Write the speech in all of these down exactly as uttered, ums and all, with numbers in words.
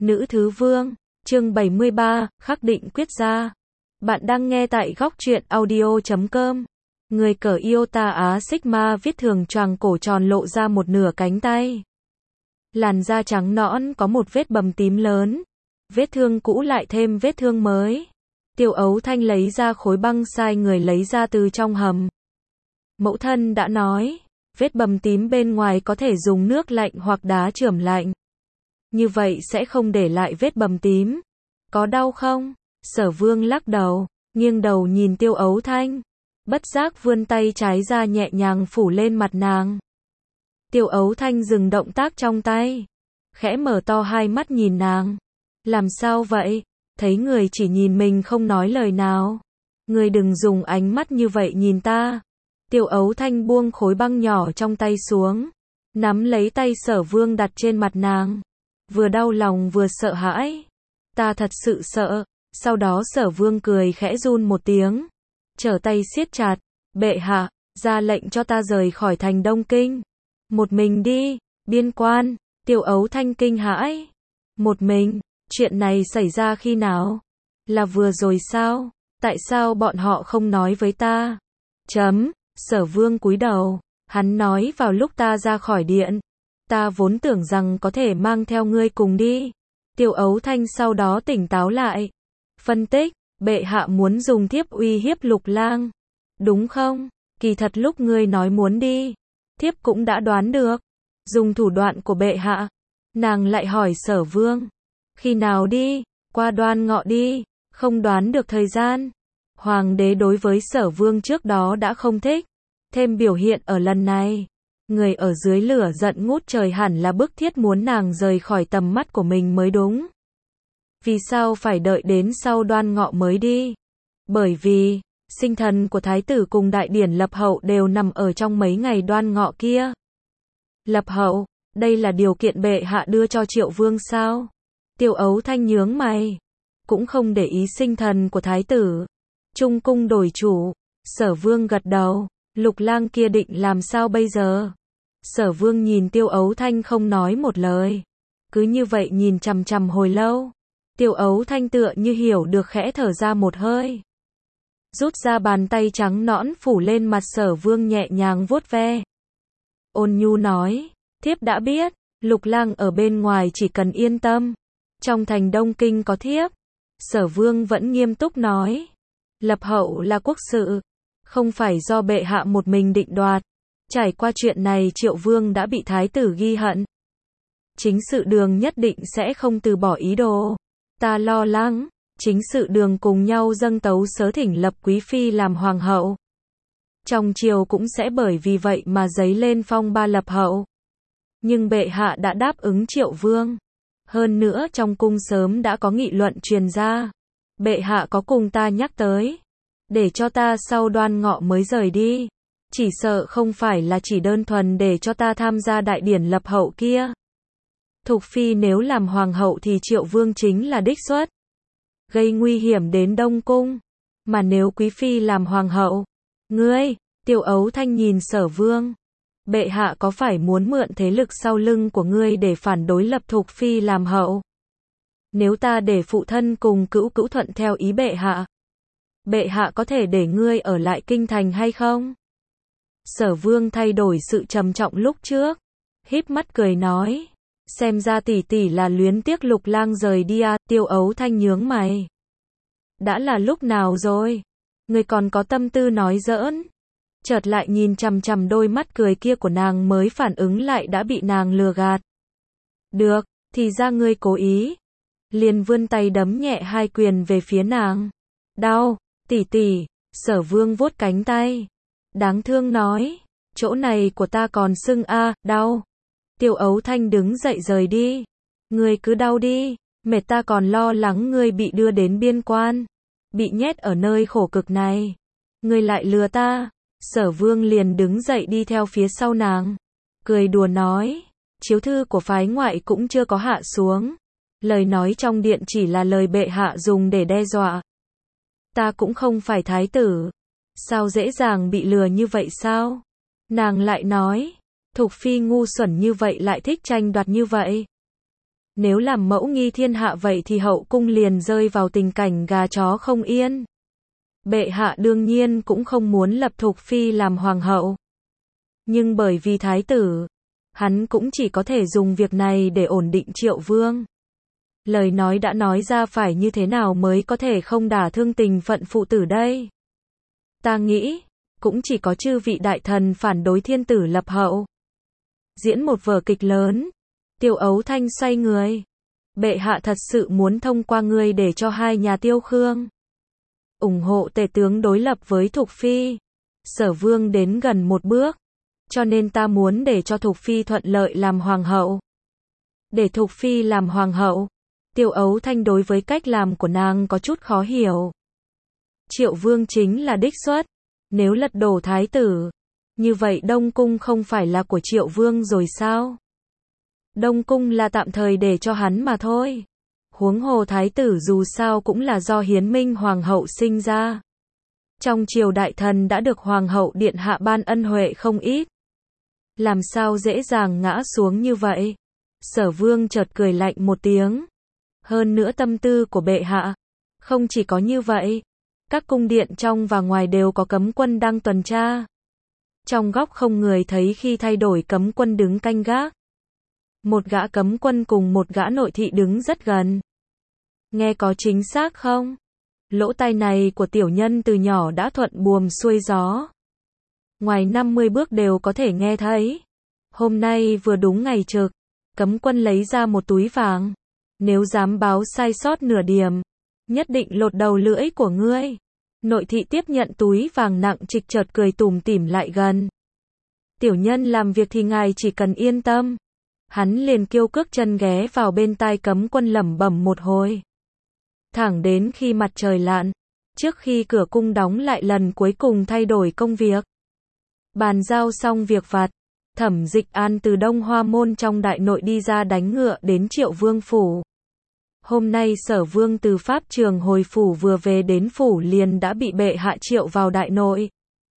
Nữ thứ vương, chương bảy mươi ba, khắc định quyết gia. Bạn đang nghe tại góc truyện audio chấm com. Người cởi Iota Á Sigma viết thường choàng cổ tròn lộ ra một nửa cánh tay. Làn da trắng nõn có một vết bầm tím lớn. Vết thương cũ lại thêm vết thương mới. Tiêu Ấu Thanh lấy ra khối băng sai người lấy ra từ trong hầm. Mẫu thân đã nói, vết bầm tím bên ngoài có thể dùng nước lạnh hoặc đá chườm lạnh. Như vậy sẽ không để lại vết bầm tím. Có đau không? Sở Vương lắc đầu, nghiêng đầu nhìn Tiêu Ấu Thanh. Bất giác vươn tay trái ra nhẹ nhàng phủ lên mặt nàng. Tiêu Ấu Thanh dừng động tác trong tay. Khẽ mở to hai mắt nhìn nàng. Làm sao vậy? Thấy người chỉ nhìn mình không nói lời nào. Người đừng dùng ánh mắt như vậy nhìn ta. Tiêu Ấu Thanh buông khối băng nhỏ trong tay xuống. Nắm lấy tay Sở Vương đặt trên mặt nàng. Vừa đau lòng vừa sợ hãi. Ta thật sự sợ. Sau đó Sở Vương cười khẽ run một tiếng. Trở tay siết chặt. Bệ hạ, ra lệnh cho ta rời khỏi thành Đông Kinh. Một mình đi, biên quan. Tiêu Ấu Thanh kinh hãi. Một mình, chuyện này xảy ra khi nào? Là vừa rồi sao? Tại sao bọn họ không nói với ta? Chấm, Sở Vương cúi đầu. Hắn nói vào lúc ta ra khỏi điện. Ta vốn tưởng rằng có thể mang theo ngươi cùng đi. Tiêu Ấu Thanh sau đó tỉnh táo lại. Phân tích, bệ hạ muốn dùng thiếp uy hiếp Lục Lang. Đúng không? Kỳ thật lúc ngươi nói muốn đi, thiếp cũng đã đoán được. Dùng thủ đoạn của bệ hạ. Nàng lại hỏi Sở Vương. Khi nào đi? Qua Đoan Ngọ đi. Không đoán được thời gian. Hoàng đế đối với Sở Vương trước đó đã không thích. Thêm biểu hiện ở lần này. Người ở dưới lửa giận ngút trời hẳn là bức thiết muốn nàng rời khỏi tầm mắt của mình mới đúng. Vì sao phải đợi đến sau Đoan Ngọ mới đi? Bởi vì, sinh thần của Thái tử cùng đại điển lập hậu đều nằm ở trong mấy ngày Đoan Ngọ kia. Lập hậu, đây là điều kiện bệ hạ đưa cho Triệu Vương sao? Tiêu Ấu Thanh nhướng mày. Cũng không để ý sinh thần của Thái tử. Trung cung đổi chủ. Sở Vương gật đầu. Lục Lang kia định làm sao bây giờ? Sở Vương nhìn Tiêu Ấu Thanh không nói một lời. Cứ như vậy nhìn chằm chằm hồi lâu. Tiêu Ấu Thanh tựa như hiểu được khẽ thở ra một hơi. Rút ra bàn tay trắng nõn phủ lên mặt Sở Vương nhẹ nhàng vuốt ve. Ôn nhu nói, thiếp đã biết, Lục Lang ở bên ngoài chỉ cần yên tâm. Trong thành Đông Kinh có thiếp. Sở Vương vẫn nghiêm túc nói. Lập hậu là quốc sự. Không phải do bệ hạ một mình định đoạt. Trải qua chuyện này Triệu Vương đã bị Thái tử ghi hận. Chính sự đường nhất định sẽ không từ bỏ ý đồ. Ta lo lắng, chính sự đường cùng nhau dâng tấu sớ thỉnh lập Quý Phi làm hoàng hậu. Trong triều cũng sẽ bởi vì vậy mà dấy lên phong ba lập hậu. Nhưng bệ hạ đã đáp ứng Triệu Vương. Hơn nữa trong cung sớm đã có nghị luận truyền ra. Bệ hạ có cùng ta nhắc tới. Để cho ta sau Đoan Ngọ mới rời đi. Chỉ sợ không phải là chỉ đơn thuần để cho ta tham gia đại điển lập hậu kia. Thục Phi nếu làm hoàng hậu thì Triệu Vương chính là đích xuất. Gây nguy hiểm đến Đông Cung. Mà nếu Quý Phi làm hoàng hậu. Ngươi, Tiêu Ấu Thanh nhìn Sở Vương. Bệ hạ có phải muốn mượn thế lực sau lưng của ngươi để phản đối lập Thục Phi làm hậu? Nếu ta để phụ thân cùng cữu cữu thuận theo ý bệ hạ. Bệ hạ có thể để ngươi ở lại kinh thành hay không? Sở Vương thay đổi sự trầm trọng lúc trước. Híp mắt cười nói. Xem ra tỷ tỷ là luyến tiếc Lục Lang rời đi à? Tiêu Ấu Thanh nhướng mày. Đã là lúc nào rồi? Ngươi còn có tâm tư nói giỡn? Chợt lại nhìn chằm chằm đôi mắt cười kia của nàng mới phản ứng lại đã bị nàng lừa gạt. Được, thì ra ngươi cố ý. Liền vươn tay đấm nhẹ hai quyền về phía nàng. Đau, tỷ tỷ. Sở Vương vuốt cánh tay. Đáng thương nói. Chỗ này của ta còn sưng a, à, đau. Tiêu Ấu Thanh đứng dậy rời đi. Ngươi cứ đau đi. Mệt ta còn lo lắng ngươi bị đưa đến biên quan. Bị nhét ở nơi khổ cực này. Ngươi lại lừa ta. Sở Vương liền đứng dậy đi theo phía sau nàng. Cười đùa nói. Chiếu thư của phái ngoại cũng chưa có hạ xuống. Lời nói trong điện chỉ là lời bệ hạ dùng để đe dọa. Ta cũng không phải thái tử. Sao dễ dàng bị lừa như vậy sao? Nàng lại nói. Thục Phi ngu xuẩn như vậy lại thích tranh đoạt như vậy. Nếu làm mẫu nghi thiên hạ vậy thì hậu cung liền rơi vào tình cảnh gà chó không yên. Bệ hạ đương nhiên cũng không muốn lập Thục Phi làm hoàng hậu. Nhưng bởi vì thái tử, hắn cũng chỉ có thể dùng việc này để ổn định Triệu Vương. Lời nói đã nói ra phải như thế nào mới có thể không đả thương tình phận phụ tử đây? Ta nghĩ, cũng chỉ có chư vị đại thần phản đối thiên tử lập hậu. Diễn một vở kịch lớn. Tiêu Ấu Thanh xoay người. Bệ hạ thật sự muốn thông qua ngươi để cho hai nhà Tiêu Khương ủng hộ tể tướng đối lập với Thục Phi. Sở Vương đến gần một bước. Cho nên ta muốn để cho Thục Phi thuận lợi làm hoàng hậu. Để Thục Phi làm hoàng hậu. Tiêu Ấu Thanh đối với cách làm của nàng có chút khó hiểu. Triệu Vương chính là đích xuất. Nếu lật đổ thái tử, như vậy Đông Cung không phải là của Triệu Vương rồi sao? Đông Cung là tạm thời để cho hắn mà thôi. Huống hồ thái tử dù sao cũng là do Hiến Minh Hoàng hậu sinh ra. Trong triều đại thần đã được Hoàng hậu điện hạ ban ân huệ không ít. Làm sao dễ dàng ngã xuống như vậy? Sở Vương chợt cười lạnh một tiếng. Hơn nữa tâm tư của bệ hạ. Không chỉ có như vậy. Các cung điện trong và ngoài đều có cấm quân đang tuần tra. Trong góc không người thấy khi thay đổi cấm quân đứng canh gác. Một gã cấm quân cùng một gã nội thị đứng rất gần. Nghe có chính xác không? Lỗ tai này của tiểu nhân từ nhỏ đã thuận buồm xuôi gió. Ngoài năm mươi bước đều có thể nghe thấy. Hôm nay vừa đúng ngày trực. Cấm quân lấy ra một túi vàng. Nếu dám báo sai sót nửa điểm, nhất định lột đầu lưỡi của ngươi. Nội thị tiếp nhận túi vàng nặng trịch chợt cười tủm tỉm lại gần. Tiểu nhân làm việc thì ngài chỉ cần yên tâm. Hắn liền kêu cước chân ghé vào bên tai cấm quân lẩm bẩm một hồi. Thẳng đến khi mặt trời lặn, trước khi cửa cung đóng lại lần cuối cùng thay đổi công việc. Bàn giao xong việc vặt, Thẩm Dịch An từ Đông Hoa Môn trong đại nội đi ra đánh ngựa đến Triệu Vương phủ. Hôm nay Sở Vương từ Pháp Trường hồi phủ vừa về đến phủ liền đã bị bệ hạ triệu vào đại nội.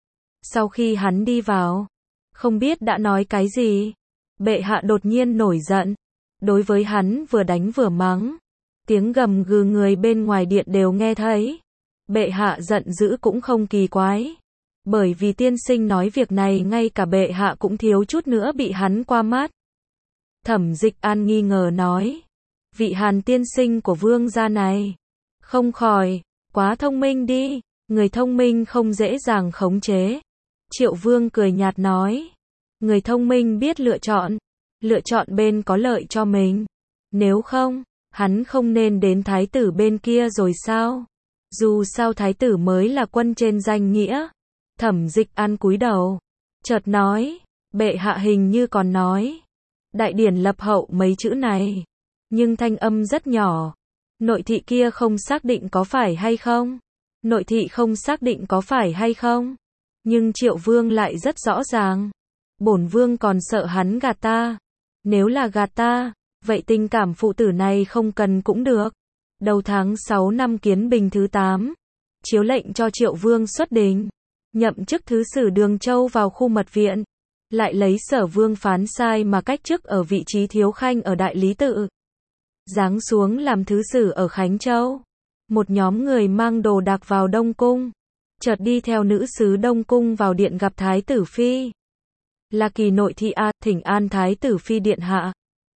Sau khi hắn đi vào, không biết đã nói cái gì, bệ hạ đột nhiên nổi giận. Đối với hắn vừa đánh vừa mắng. Tiếng gầm gừ người bên ngoài điện đều nghe thấy. Bệ hạ giận dữ cũng không kỳ quái. Bởi vì tiên sinh nói việc này ngay cả bệ hạ cũng thiếu chút nữa bị hắn qua mắt. Thẩm Dịch An nghi ngờ nói. Vị Hàn tiên sinh của vương gia này. Không khỏi, quá thông minh đi. Người thông minh không dễ dàng khống chế. Triệu Vương cười nhạt nói. Người thông minh biết lựa chọn. Lựa chọn bên có lợi cho mình. Nếu không, hắn không nên đến thái tử bên kia rồi sao? Dù sao thái tử mới là quân trên danh nghĩa. Thẩm Dịch An cúi đầu. Chợt nói. Bệ hạ hình như còn nói. Đại điển lập hậu mấy chữ này. Nhưng thanh âm rất nhỏ. Nội thị kia không xác định có phải hay không? Nội thị không xác định có phải hay không? Nhưng Triệu Vương lại rất rõ ràng. Bổn Vương còn sợ hắn gạt ta. Nếu là gạt ta, vậy tình cảm phụ tử này không cần cũng được. Đầu tháng sáu năm Kiến Bình thứ tám, chiếu lệnh cho Triệu Vương xuất đình, nhậm chức thứ sử Đường Châu vào khu mật viện, lại lấy Sở Vương phán sai mà cách chức ở vị trí thiếu khanh ở Đại Lý Tự, giáng xuống làm thứ sử ở Khánh Châu. Một nhóm người mang đồ đạc vào Đông Cung, chợt đi theo nữ sứ Đông Cung vào điện gặp Thái tử Phi. Là Kỳ nội thị a, thỉnh an Thái tử Phi điện hạ.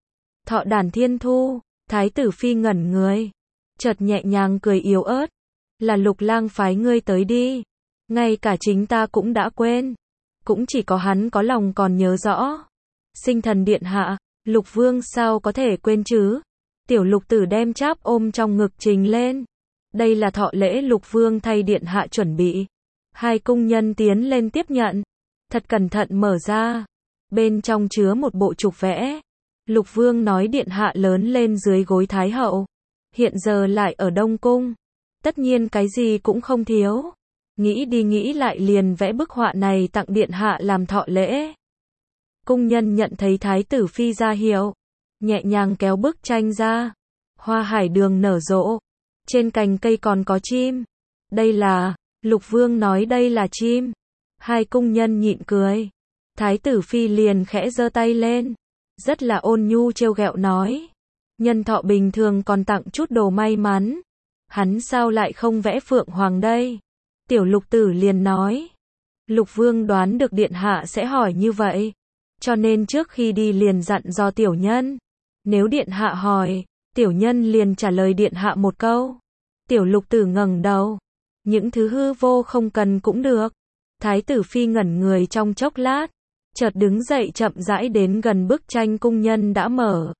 Thọ đản thiên thu, Thái tử Phi ngẩn người, chợt nhẹ nhàng cười yếu ớt. Là Lục lang phái ngươi tới đi. Ngay cả chính ta cũng đã quên. Cũng chỉ có hắn có lòng còn nhớ rõ. Sinh thần điện hạ, Lục Vương sao có thể quên chứ? Tiểu Lục tử đem cháp ôm trong ngực trình lên. Đây là thọ lễ Lục Vương thay điện hạ chuẩn bị. Hai cung nhân tiến lên tiếp nhận. Thật cẩn thận mở ra. Bên trong chứa một bộ trục vẽ. Lục Vương nói điện hạ lớn lên dưới gối Thái hậu. Hiện giờ lại ở Đông Cung. Tất nhiên cái gì cũng không thiếu. Nghĩ đi nghĩ lại liền vẽ bức họa này tặng điện hạ làm thọ lễ. Cung nhân nhận thấy Thái tử Phi ra hiệu. Nhẹ nhàng kéo bức tranh ra. Hoa hải đường nở rộ. Trên cành cây còn có chim. Đây là, Lục Vương nói đây là chim. Hai cung nhân nhịn cười. Thái tử Phi liền khẽ giơ tay lên. Rất là ôn nhu trêu ghẹo nói. Nhân thọ bình thường còn tặng chút đồ may mắn. Hắn sao lại không vẽ phượng hoàng đây? Tiểu lục tử liền nói. Lục vương đoán được điện hạ sẽ hỏi như vậy. Cho nên trước khi đi liền dặn dò tiểu nhân. Nếu điện hạ hỏi, tiểu nhân liền trả lời điện hạ một câu. Tiểu lục tử ngẩng đầu. Những thứ hư vô không cần cũng được. Thái tử phi ngẩn người trong chốc lát. Chợt đứng dậy chậm rãi đến gần bức tranh cung nhân đã mở.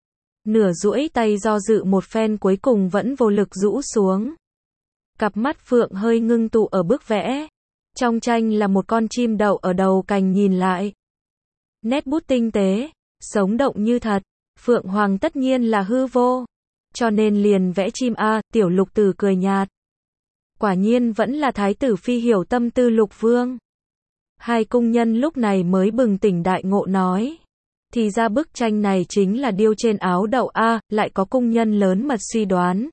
Nửa duỗi tay do dự một phen cuối cùng vẫn vô lực rũ xuống. Cặp mắt phượng hơi ngưng tụ ở bức vẽ. Trong tranh là một con chim đậu ở đầu cành nhìn lại. Nét bút tinh tế, sống động như thật. Phượng hoàng tất nhiên là hư vô. Cho nên liền vẽ chim a, tiểu lục tử cười nhạt. Quả nhiên vẫn là thái tử phi hiểu tâm tư lục vương. Hai cung nhân lúc này mới bừng tỉnh đại ngộ nói. Thì ra bức tranh này chính là điêu trên áo đậu a, lại có cung nhân lớn mật suy đoán.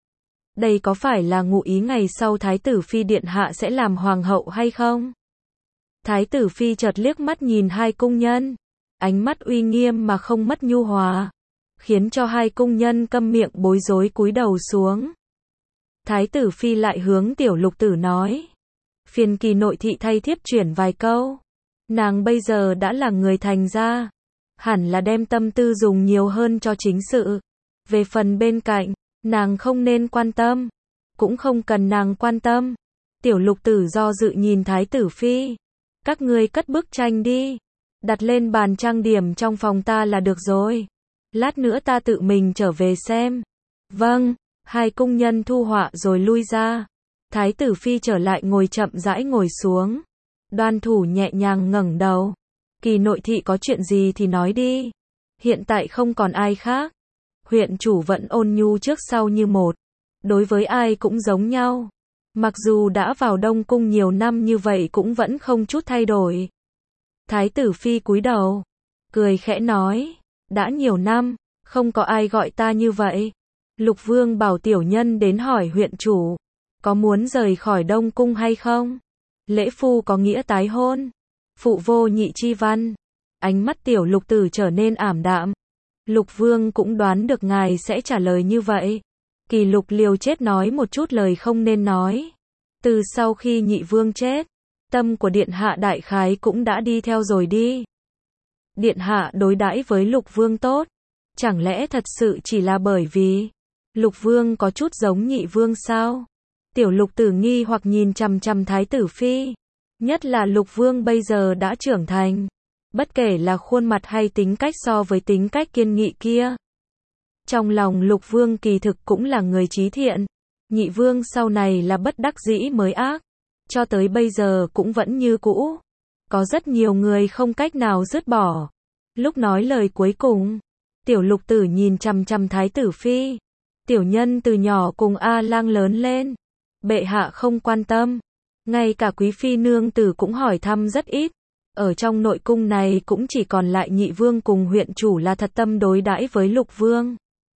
Đây có phải là ngụ ý ngày sau thái tử phi điện hạ sẽ làm hoàng hậu hay không? Thái tử phi chợt liếc mắt nhìn hai cung nhân. Ánh mắt uy nghiêm mà không mất nhu hòa. Khiến cho hai cung nhân câm miệng bối rối cúi đầu xuống. Thái tử phi lại hướng tiểu lục tử nói. Phiền kỳ nội thị thay thiếp chuyển vài câu. Nàng bây giờ đã là người thành gia. Hẳn là đem tâm tư dùng nhiều hơn cho chính sự. Về phần bên cạnh, nàng không nên quan tâm. Cũng không cần nàng quan tâm. Tiểu lục tử do dự nhìn thái tử phi. Các ngươi cất bức tranh đi. Đặt lên bàn trang điểm trong phòng ta là được rồi. Lát nữa ta tự mình trở về xem. Vâng, hai cung nhân thu họa rồi lui ra. Thái tử phi trở lại ngồi chậm rãi ngồi xuống. Đoan thủ nhẹ nhàng ngẩng đầu. Kỳ nội thị có chuyện gì thì nói đi. Hiện tại không còn ai khác. Huyện chủ vẫn ôn nhu trước sau như một. Đối với ai cũng giống nhau. Mặc dù đã vào Đông Cung nhiều năm như vậy cũng vẫn không chút thay đổi. Thái tử phi cúi đầu. Cười khẽ nói. Đã nhiều năm, không có ai gọi ta như vậy. Lục vương bảo tiểu nhân đến hỏi huyện chủ. Có muốn rời khỏi Đông Cung hay không? Lễ phu có nghĩa tái hôn. Phụ vô nhị chi văn. Ánh mắt tiểu lục tử trở nên ảm đạm. Lục vương cũng đoán được ngài sẽ trả lời như vậy. Kỳ lục liều chết nói một chút lời không nên nói. Từ sau khi nhị vương chết, tâm của điện hạ đại khái cũng đã đi theo rồi đi. Điện hạ đối đãi với lục vương tốt. Chẳng lẽ thật sự chỉ là bởi vì lục vương có chút giống nhị vương sao? Tiểu lục tử nghi hoặc nhìn chằm chằm thái tử phi. Nhất là lục vương bây giờ đã trưởng thành. Bất kể là khuôn mặt hay tính cách so với tính cách kiên nghị kia. Trong lòng lục vương kỳ thực cũng là người trí thiện. Nhị vương sau này là bất đắc dĩ mới ác. Cho tới bây giờ cũng vẫn như cũ. Có rất nhiều người không cách nào dứt bỏ. Lúc nói lời cuối cùng, tiểu lục tử nhìn chằm chằm thái tử phi. Tiểu nhân từ nhỏ cùng A Lang lớn lên. Bệ hạ không quan tâm. Ngay cả quý phi nương tử cũng hỏi thăm rất ít. Ở trong nội cung này cũng chỉ còn lại nhị vương cùng huyện chủ là thật tâm đối đãi với lục vương.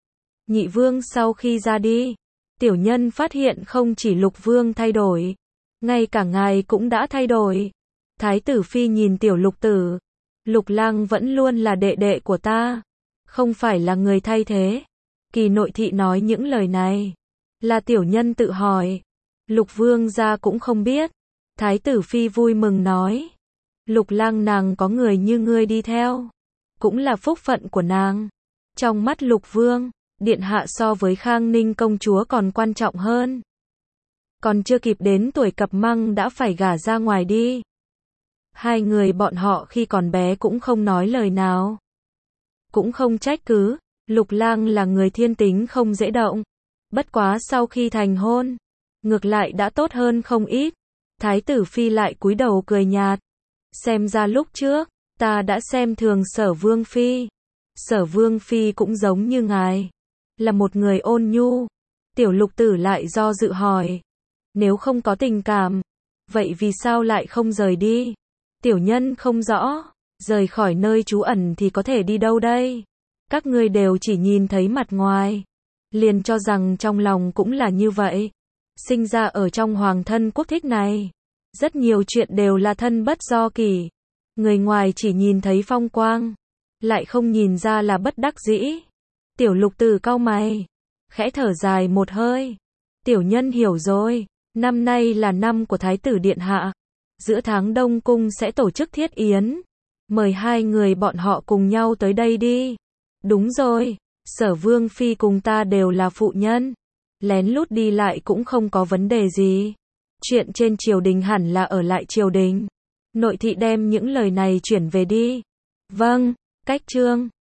Nhị vương sau khi ra đi, tiểu nhân phát hiện không chỉ lục vương thay đổi, ngay cả ngài cũng đã thay đổi. Thái tử phi nhìn tiểu lục tử. Lục lang vẫn luôn là đệ đệ của ta. Không phải là người thay thế. Kỳ nội thị nói những lời này. Là tiểu nhân tự hỏi. Lục vương gia cũng không biết. Thái tử phi vui mừng nói. Lục lang nàng có người như ngươi đi theo. Cũng là phúc phận của nàng. Trong mắt lục vương, điện hạ so với Khang Ninh công chúa còn quan trọng hơn. Còn chưa kịp đến tuổi cập măng đã phải gả ra ngoài đi. Hai người bọn họ khi còn bé cũng không nói lời nào. Cũng không trách cứ, lục lang là người thiên tính không dễ động. Bất quá sau khi thành hôn, ngược lại đã tốt hơn không ít. Thái tử phi lại cúi đầu cười nhạt. Xem ra lúc trước, ta đã xem thường Sở Vương phi. Sở Vương phi cũng giống như ngài, là một người ôn nhu. Tiểu lục tử lại do dự hỏi. Nếu không có tình cảm, vậy vì sao lại không rời đi? Tiểu nhân không rõ, rời khỏi nơi trú ẩn thì có thể đi đâu đây? Các ngươi đều chỉ nhìn thấy mặt ngoài, liền cho rằng trong lòng cũng là như vậy. Sinh ra ở trong hoàng thân quốc thích này, rất nhiều chuyện đều là thân bất do kỷ. Người ngoài chỉ nhìn thấy phong quang, lại không nhìn ra là bất đắc dĩ. Tiểu lục tử cau mày, khẽ thở dài một hơi. Tiểu nhân hiểu rồi, năm nay là năm của Thái tử Điện Hạ. Giữa tháng Đông Cung sẽ tổ chức thiết yến. Mời hai người bọn họ cùng nhau tới đây đi. Đúng rồi, Sở Vương Phi cùng ta đều là phụ nhân. Lén lút đi lại cũng không có vấn đề gì. Chuyện trên triều đình hẳn là ở lại triều đình. Nội thị đem những lời này chuyển về đi. Vâng, cách trương.